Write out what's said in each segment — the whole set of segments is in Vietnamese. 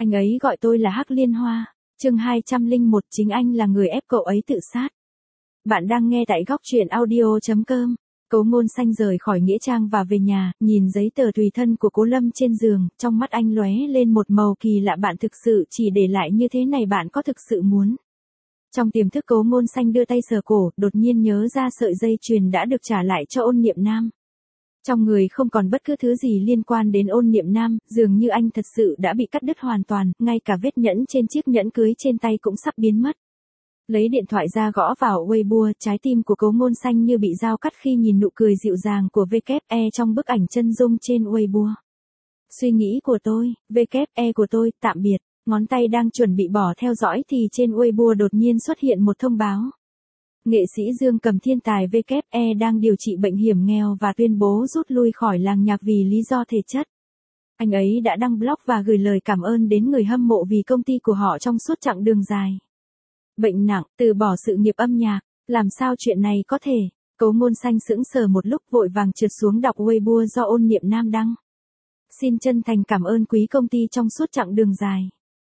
Anh ấy gọi tôi là Hắc Liên Hoa. Chương 201, chính anh là người ép cậu ấy tự sát. Bạn đang nghe tại góc truyện audio.com. Cố Ngôn Xanh rời khỏi nghĩa trang và về nhà, nhìn giấy tờ tùy thân của Cố Lâm trên giường, trong mắt anh lóe lên một màu kỳ lạ. Bạn thực sự chỉ để lại như thế này, bạn có thực sự muốn? Trong tiềm thức Cố Ngôn Xanh đưa tay sờ cổ, đột nhiên nhớ ra sợi dây chuyền đã được trả lại cho Ôn Niệm Nam. Trong người không còn bất cứ thứ gì liên quan đến Ôn Niệm Nam, dường như anh thật sự đã bị cắt đứt hoàn toàn, ngay cả vết nhẫn trên chiếc nhẫn cưới trên tay cũng sắp biến mất. Lấy điện thoại ra gõ vào Weibo, trái tim của Cố Ngôn Xanh như bị dao cắt khi nhìn nụ cười dịu dàng của WE trong bức ảnh chân dung trên Weibo. Suy nghĩ của tôi, WE của tôi, tạm biệt. Ngón tay đang chuẩn bị bỏ theo dõi thì trên Weibo đột nhiên xuất hiện một thông báo. Nghệ sĩ Dương Cầm thiên tài WE đang điều trị bệnh hiểm nghèo và tuyên bố rút lui khỏi làng nhạc vì lý do thể chất. Anh ấy đã đăng blog và gửi lời cảm ơn đến người hâm mộ vì công ty của họ trong suốt chặng đường dài. Bệnh nặng, từ bỏ sự nghiệp âm nhạc, làm sao chuyện này có thể? Cố Ngôn Xanh sững sờ một lúc, vội vàng trượt xuống đọc Weibo do Ôn Niệm Nam đăng. Xin chân thành cảm ơn quý công ty trong suốt chặng đường dài.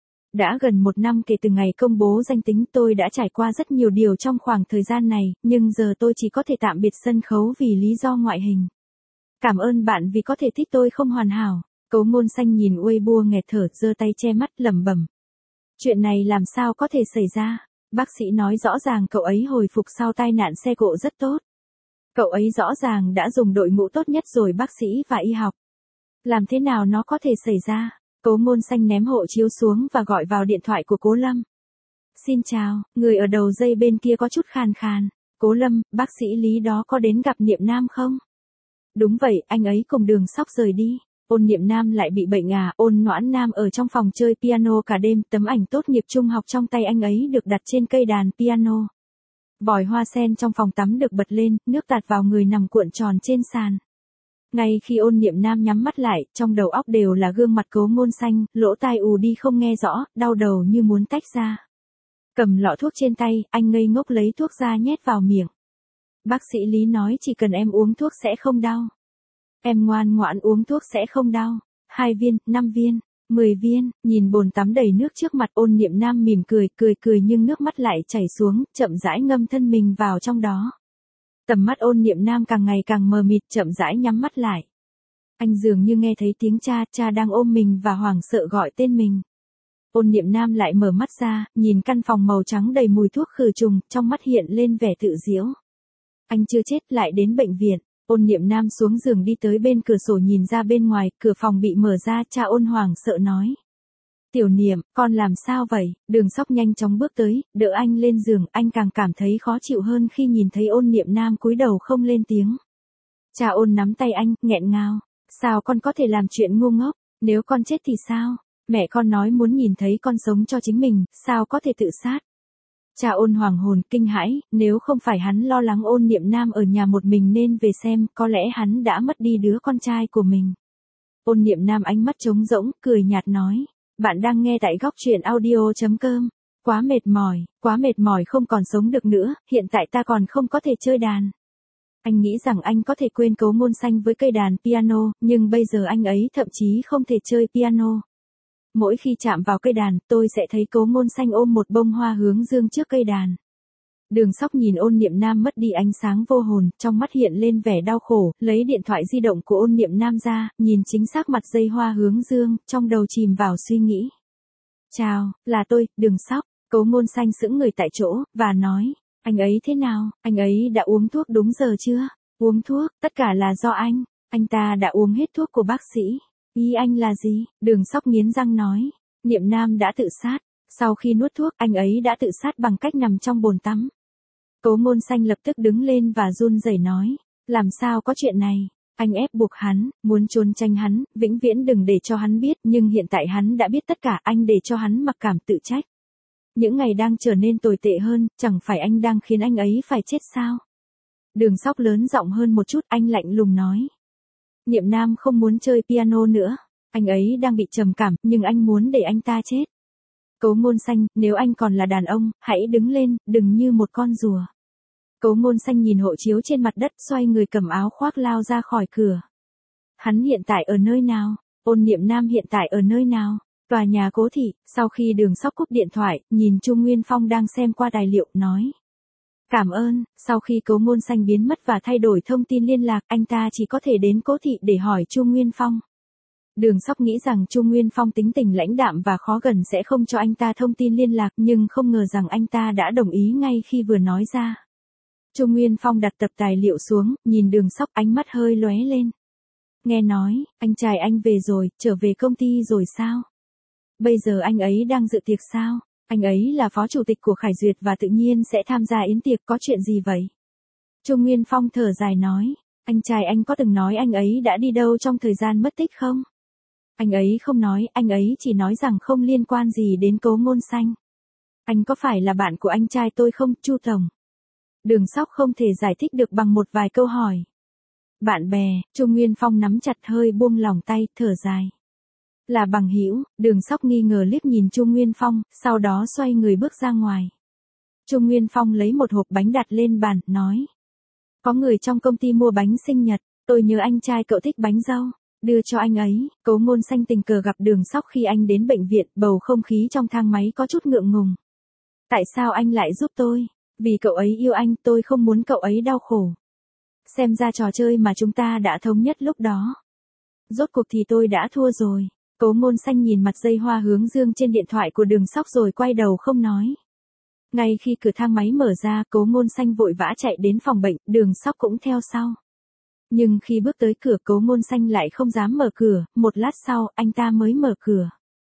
Đã gần 1 năm kể từ ngày công bố danh tính, tôi đã trải qua rất nhiều điều trong khoảng thời gian này, nhưng giờ tôi chỉ có thể tạm biệt sân khấu vì lý do ngoại hình. Cảm ơn bạn vì có thể thích tôi không hoàn hảo. Cố Ngôn Xanh nhìn Weibo nghẹt thở, giơ tay che mắt lẩm bẩm. Chuyện này làm sao có thể xảy ra? Bác sĩ nói rõ ràng cậu ấy hồi phục sau tai nạn xe cộ rất tốt. Cậu ấy rõ ràng đã dùng đội ngũ tốt nhất rồi, bác sĩ và y học. Làm thế nào nó có thể xảy ra? Cố Ngôn Xanh ném hộ chiếu xuống và gọi vào điện thoại của Cố Lâm. Xin chào, người ở đầu dây bên kia có chút khàn khàn. Cố Lâm, bác sĩ Lý đó có đến gặp Niệm Nam không? Đúng vậy, anh ấy cùng Đường Sóc rời đi. Ôn Niệm Nam lại bị bệnh à? Ôn Noãn Nam ở trong phòng chơi piano cả đêm, tấm ảnh tốt nghiệp trung học trong tay anh ấy được đặt trên cây đàn piano. Vòi hoa sen trong phòng tắm được bật lên, nước tạt vào người nằm cuộn tròn trên sàn. Ngay khi Ôn Niệm Nam nhắm mắt lại, trong đầu óc đều là gương mặt Cố Ngôn Xanh, lỗ tai ù đi không nghe rõ, đau đầu như muốn tách ra. Cầm lọ thuốc trên tay, anh ngây ngốc lấy thuốc ra nhét vào miệng. Bác sĩ Lý nói chỉ cần em uống thuốc sẽ không đau. Em ngoan ngoãn uống thuốc sẽ không đau. 2 viên, 5 viên, 10 viên, nhìn bồn tắm đầy nước trước mặt, Ôn Niệm Nam mỉm cười nhưng nước mắt lại chảy xuống, chậm rãi ngâm thân mình vào trong đó. Tầm mắt Ôn Niệm Nam càng ngày càng mờ mịt, chậm rãi nhắm mắt lại. Anh dường như nghe thấy tiếng cha đang ôm mình và hoảng sợ gọi tên mình. Ôn Niệm Nam lại mở mắt ra, nhìn căn phòng màu trắng đầy mùi thuốc khử trùng, trong mắt hiện lên vẻ tự giễu. Anh chưa chết, lại đến bệnh viện. Ôn Niệm Nam xuống giường đi tới bên cửa sổ nhìn ra bên ngoài, cửa phòng bị mở ra, cha Ôn hoảng sợ nói. Tiểu Niệm, con làm sao vậy? Đường Sóc nhanh chóng bước tới, đỡ anh lên giường, anh càng cảm thấy khó chịu hơn khi nhìn thấy Ôn Niệm Nam cúi đầu không lên tiếng. Cha Ôn nắm tay anh, nghẹn ngào. Sao con có thể làm chuyện ngu ngốc? Nếu con chết thì sao? Mẹ con nói muốn nhìn thấy con sống cho chính mình, sao có thể tự sát? Cha Ôn hoàng hồn, kinh hãi, nếu không phải hắn lo lắng Ôn Niệm Nam ở nhà một mình nên về xem, có lẽ hắn đã mất đi đứa con trai của mình. Ôn Niệm Nam ánh mắt trống rỗng, cười nhạt nói. Bạn đang nghe tại góc truyện audio.com. Quá mệt mỏi không còn sống được nữa, hiện tại ta còn không có thể chơi đàn. Anh nghĩ rằng anh có thể quên Cố Ngôn Xanh với cây đàn piano, nhưng bây giờ anh ấy thậm chí không thể chơi piano. Mỗi khi chạm vào cây đàn, tôi sẽ thấy Cố Ngôn Xanh ôm một bông hoa hướng dương trước cây đàn. Đường Sóc nhìn Ôn Niệm Nam mất đi ánh sáng vô hồn, trong mắt hiện lên vẻ đau khổ, lấy điện thoại di động của Ôn Niệm Nam ra, nhìn chính xác mặt dây hoa hướng dương, trong đầu chìm vào suy nghĩ. Chào, là tôi, Đường Sóc. Cố Ngôn Xanh sững người tại chỗ, và nói, anh ấy thế nào, anh ấy đã uống thuốc đúng giờ chưa? Uống thuốc, tất cả là do anh ta đã uống hết thuốc của bác sĩ. Ý anh là gì? Đường Sóc nghiến răng nói, Niệm Nam đã tự sát. Sau khi nuốt thuốc, anh ấy đã tự sát bằng cách nằm trong bồn tắm. Cố Ngôn Xanh lập tức đứng lên và run rẩy nói, làm sao có chuyện này? Anh ép buộc hắn, muốn trốn tránh hắn, vĩnh viễn đừng để cho hắn biết, nhưng hiện tại hắn đã biết tất cả, anh để cho hắn mặc cảm tự trách. Những ngày đang trở nên tồi tệ hơn, chẳng phải anh đang khiến anh ấy phải chết sao? Đường Sóc lớn giọng hơn một chút, anh lạnh lùng nói. Niệm Nam không muốn chơi piano nữa, anh ấy đang bị trầm cảm, nhưng anh muốn để anh ta chết. Cố Ngôn Xanh, nếu anh còn là đàn ông, hãy đứng lên, đừng như một con rùa. Cố Ngôn Xanh nhìn hộ chiếu trên mặt đất, xoay người cầm áo khoác lao ra khỏi cửa. Hắn hiện tại ở nơi nào? Ôn Niệm Nam hiện tại ở nơi nào? Tòa nhà Cố thị, sau khi Đường Sóc cúp điện thoại, nhìn Chu Nguyên Phong đang xem qua tài liệu, nói. Cảm ơn, sau khi Cố Ngôn Xanh biến mất và thay đổi thông tin liên lạc, anh ta chỉ có thể đến Cố thị để hỏi Chu Nguyên Phong. Đường Sóc nghĩ rằng Chu Nguyên Phong tính tình lãnh đạm và khó gần sẽ không cho anh ta thông tin liên lạc, nhưng không ngờ rằng anh ta đã đồng ý ngay khi vừa nói ra. Chu Nguyên Phong đặt tập tài liệu xuống, nhìn Đường Sóc, ánh mắt hơi lóe lên. Nghe nói, anh trai anh về rồi, trở về công ty rồi sao? Bây giờ anh ấy đang dự tiệc sao? Anh ấy là phó chủ tịch của Khải Duyệt và tự nhiên sẽ tham gia yến tiệc, có chuyện gì vậy? Chu Nguyên Phong thở dài nói, anh trai anh có từng nói anh ấy đã đi đâu trong thời gian mất tích không? Anh ấy không nói, anh ấy chỉ nói rằng không liên quan gì đến Cố Ngôn Xanh. Anh có phải là bạn của anh trai tôi không, Chu Tổng? Đường Sóc không thể giải thích được bằng một vài câu hỏi. Bạn bè, Chu Nguyên Phong nắm chặt hơi buông lòng tay, thở dài. Là bằng hữu, Đường Sóc nghi ngờ liếc nhìn Chu Nguyên Phong, sau đó xoay người bước ra ngoài. Chu Nguyên Phong lấy một hộp bánh đặt lên bàn, nói. Có người trong công ty mua bánh sinh nhật, tôi nhớ anh trai cậu thích bánh dâu, đưa cho anh ấy. Cố Ngôn Xanh tình cờ gặp Đường Sóc khi anh đến bệnh viện, bầu không khí trong thang máy có chút ngượng ngùng. Tại sao anh lại giúp tôi? Vì cậu ấy yêu anh, tôi không muốn cậu ấy đau khổ. Xem ra trò chơi mà chúng ta đã thống nhất lúc đó. Rốt cuộc thì tôi đã thua rồi. Cố Ngôn Xanh nhìn mặt dây hoa hướng dương trên điện thoại của Đường Sóc rồi quay đầu không nói. Ngay khi cửa thang máy mở ra, Cố Ngôn Xanh vội vã chạy đến phòng bệnh, Đường Sóc cũng theo sau. Nhưng khi bước tới cửa, Cố Ngôn Xanh lại không dám mở cửa, một lát sau, anh ta mới mở cửa.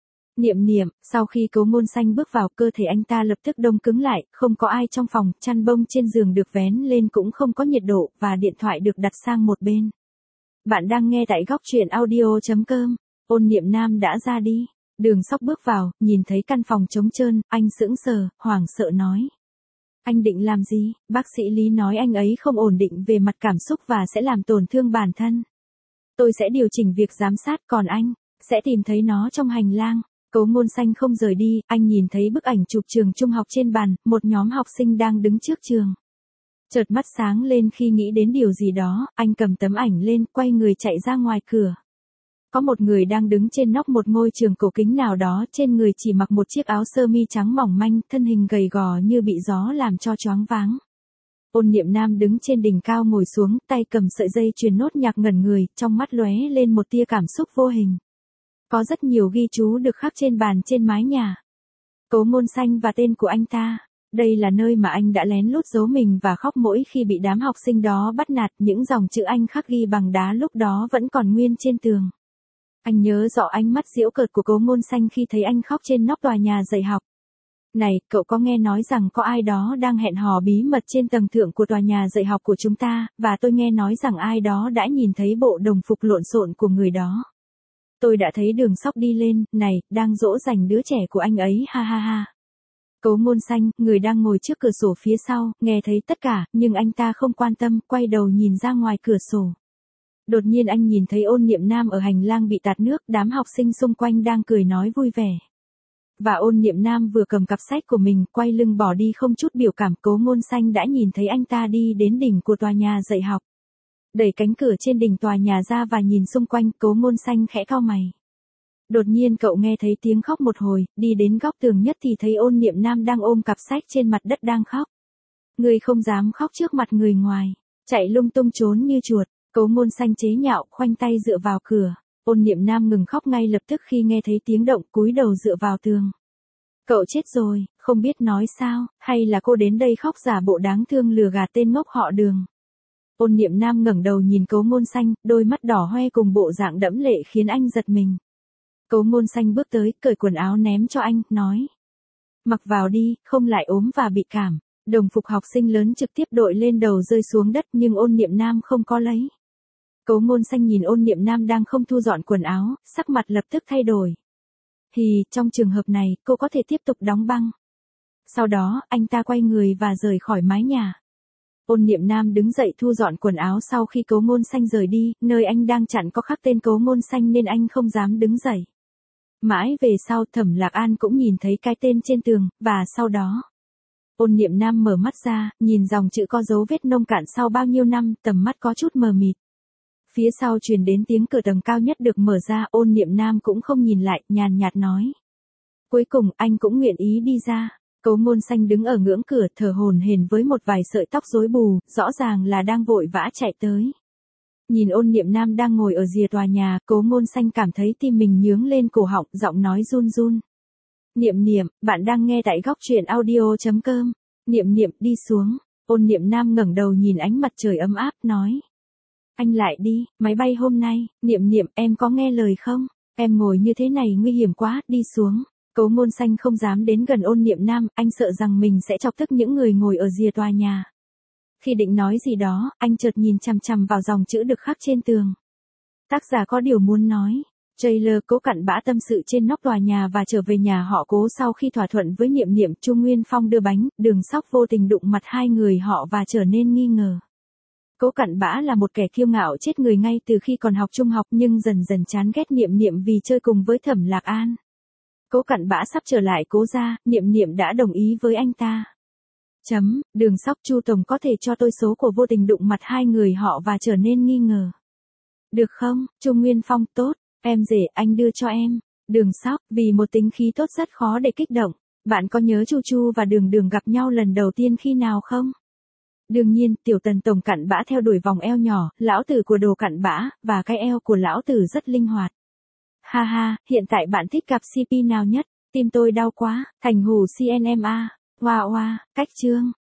Niệm, sau khi Cố Ngôn Xanh bước vào, cơ thể anh ta lập tức đông cứng lại, không có ai trong phòng, chăn bông trên giường được vén lên cũng không có nhiệt độ, và điện thoại được đặt sang một bên. Bạn đang nghe tại góc truyện audio.com. Ôn Niệm Nam đã ra đi. Đường Sóc bước vào, nhìn thấy căn phòng trống trơn, anh sững sờ, hoảng sợ nói. Anh định làm gì? Bác sĩ Lý nói anh ấy không ổn định về mặt cảm xúc và sẽ làm tổn thương bản thân. Tôi sẽ điều chỉnh việc giám sát, còn anh sẽ tìm thấy nó trong hành lang. Cố Ngôn Xanh không rời đi, anh nhìn thấy bức ảnh chụp trường trung học trên bàn, một nhóm học sinh đang đứng trước trường. Chợt mắt sáng lên khi nghĩ đến điều gì đó, anh cầm tấm ảnh lên, quay người chạy ra ngoài cửa. Có một người đang đứng trên nóc một ngôi trường cổ kính nào đó, trên người chỉ mặc một chiếc áo sơ mi trắng mỏng manh, thân hình gầy gò như bị gió làm cho choáng váng. Ôn Niệm Nam đứng trên đỉnh cao ngồi xuống, tay cầm sợi dây chuyền nốt nhạc ngẩn người, trong mắt lóe lên một tia cảm xúc vô hình. Có rất nhiều ghi chú được khắc trên bàn trên mái nhà. Cố Ngôn Xanh và tên của anh ta. Đây là nơi mà anh đã lén lút giấu mình và khóc mỗi khi bị đám học sinh đó bắt nạt, những dòng chữ anh khắc ghi bằng đá lúc đó vẫn còn nguyên trên tường. Anh nhớ rõ ánh mắt giễu cợt của Cố Ngôn Xanh khi thấy anh khóc trên nóc tòa nhà dạy học. Này, cậu có nghe nói rằng có ai đó đang hẹn hò bí mật trên tầng thượng của tòa nhà dạy học của chúng ta, và tôi nghe nói rằng ai đó đã nhìn thấy bộ đồng phục lộn xộn của người đó. Tôi đã thấy Đường Sóc đi lên, này, đang dỗ dành đứa trẻ của anh ấy, ha ha ha. Cố Ngôn Xanh, người đang ngồi trước cửa sổ phía sau, nghe thấy tất cả, nhưng anh ta không quan tâm, quay đầu nhìn ra ngoài cửa sổ. Đột nhiên anh nhìn thấy Ôn Niệm Nam ở hành lang bị tạt nước, đám học sinh xung quanh đang cười nói vui vẻ. Và Ôn Niệm Nam vừa cầm cặp sách của mình, quay lưng bỏ đi không chút biểu cảm. Cố Ngôn Xanh đã nhìn thấy anh ta đi đến đỉnh của tòa nhà dạy học. Đẩy cánh cửa trên đỉnh tòa nhà ra và nhìn xung quanh, Cố Ngôn Xanh khẽ cau mày. Đột nhiên cậu nghe thấy tiếng khóc một hồi, đi đến góc tường nhất thì thấy Ôn Niệm Nam đang ôm cặp sách trên mặt đất đang khóc. Người không dám khóc trước mặt người ngoài, chạy lung tung trốn như chuột. Cố Ngôn Xanh chế nhạo, khoanh tay dựa vào cửa. Ôn Niệm Nam ngừng khóc ngay lập tức khi nghe thấy tiếng động, cúi đầu dựa vào tường. Cậu chết rồi, không biết nói sao, hay là cô đến đây khóc giả bộ đáng thương lừa gạt tên ngốc họ Đường. Ôn Niệm Nam ngẩng đầu nhìn Cố Ngôn Xanh, đôi mắt đỏ hoe cùng bộ dạng đẫm lệ khiến anh giật mình. Cố Ngôn Xanh bước tới, cởi quần áo ném cho anh, nói. Mặc vào đi, không lại ốm và bị cảm. Đồng phục học sinh lớn trực tiếp đội lên đầu rơi xuống đất nhưng Ôn Niệm Nam không có lấy. Cố Ngôn Xanh nhìn Ôn Niệm Nam đang không thu dọn quần áo, sắc mặt lập tức thay đổi. Trong trường hợp này, cô có thể tiếp tục đóng băng. Sau đó, anh ta quay người và rời khỏi mái nhà. Ôn Niệm Nam đứng dậy thu dọn quần áo sau khi Cố Ngôn Xanh rời đi, nơi anh đang chặn có khắc tên Cố Ngôn Xanh nên anh không dám đứng dậy. Mãi về sau Thẩm Lạc An cũng nhìn thấy cái tên trên tường, và sau đó. Ôn Niệm Nam mở mắt ra, nhìn dòng chữ có dấu vết nông cạn sau bao nhiêu năm, tầm mắt có chút mờ mịt. Phía sau truyền đến tiếng cửa tầng cao nhất được mở ra, Ôn Niệm Nam cũng không nhìn lại, nhàn nhạt nói. Cuối cùng anh cũng nguyện ý đi ra. Cố Ngôn Xanh đứng ở ngưỡng cửa thở hổn hển với một vài sợi tóc rối bù, rõ ràng là đang vội vã chạy tới. Nhìn Ôn Niệm Nam đang ngồi ở rìa tòa nhà, Cố Ngôn Xanh cảm thấy tim mình nhướng lên cổ họng, giọng nói run run. Niệm Niệm, bạn đang nghe tại Góc Truyện Audio.com. Niệm Niệm, đi xuống. Ôn Niệm Nam ngẩng đầu nhìn ánh mặt trời ấm áp, nói. Anh lại đi, máy bay hôm nay, Niệm Niệm, em có nghe lời không? Em ngồi như thế này nguy hiểm quá, đi xuống. Cố Ngôn Xanh không dám đến gần Ôn Niệm Nam, anh sợ rằng mình sẽ chọc tức những người ngồi ở rìa tòa nhà. Khi định nói gì đó, anh chợt nhìn chằm chằm vào dòng chữ được khắc trên tường. Tác giả có điều muốn nói. Trailer. Cố cặn bã tâm sự trên nóc tòa nhà và trở về nhà họ Cố sau khi thỏa thuận với Niệm Niệm. Chu Nguyên Phong đưa bánh, Đường Sóc vô tình đụng mặt hai người họ và trở nên nghi ngờ. Cố cặn bã là một kẻ kiêu ngạo chết người ngay từ khi còn học trung học, nhưng dần dần chán ghét Niệm Niệm vì chơi cùng với Thẩm Lạc An. Cố cặn bã sắp trở lại Cố gia, Niệm Niệm đã đồng ý với anh ta. Đường Sóc, Chu tổng có thể cho tôi số của vô tình đụng mặt hai người họ và trở nên nghi ngờ. Được không? Chu Nguyên Phong, tốt, em rể, anh đưa cho em. Đường Sóc, vì một tính khí tốt rất khó để kích động. Bạn có nhớ Chu Chu và Đường Đường gặp nhau lần đầu tiên khi nào không? Đương nhiên, tiểu Tần tổng cặn bã theo đuổi vòng eo nhỏ, lão tử của đồ cặn bã, và cái eo của lão tử rất linh hoạt. Ha ha, hiện tại bạn thích cặp CP nào nhất? Tim tôi đau quá, Thành Hủ CNMA. Hoa hoa, cách chương.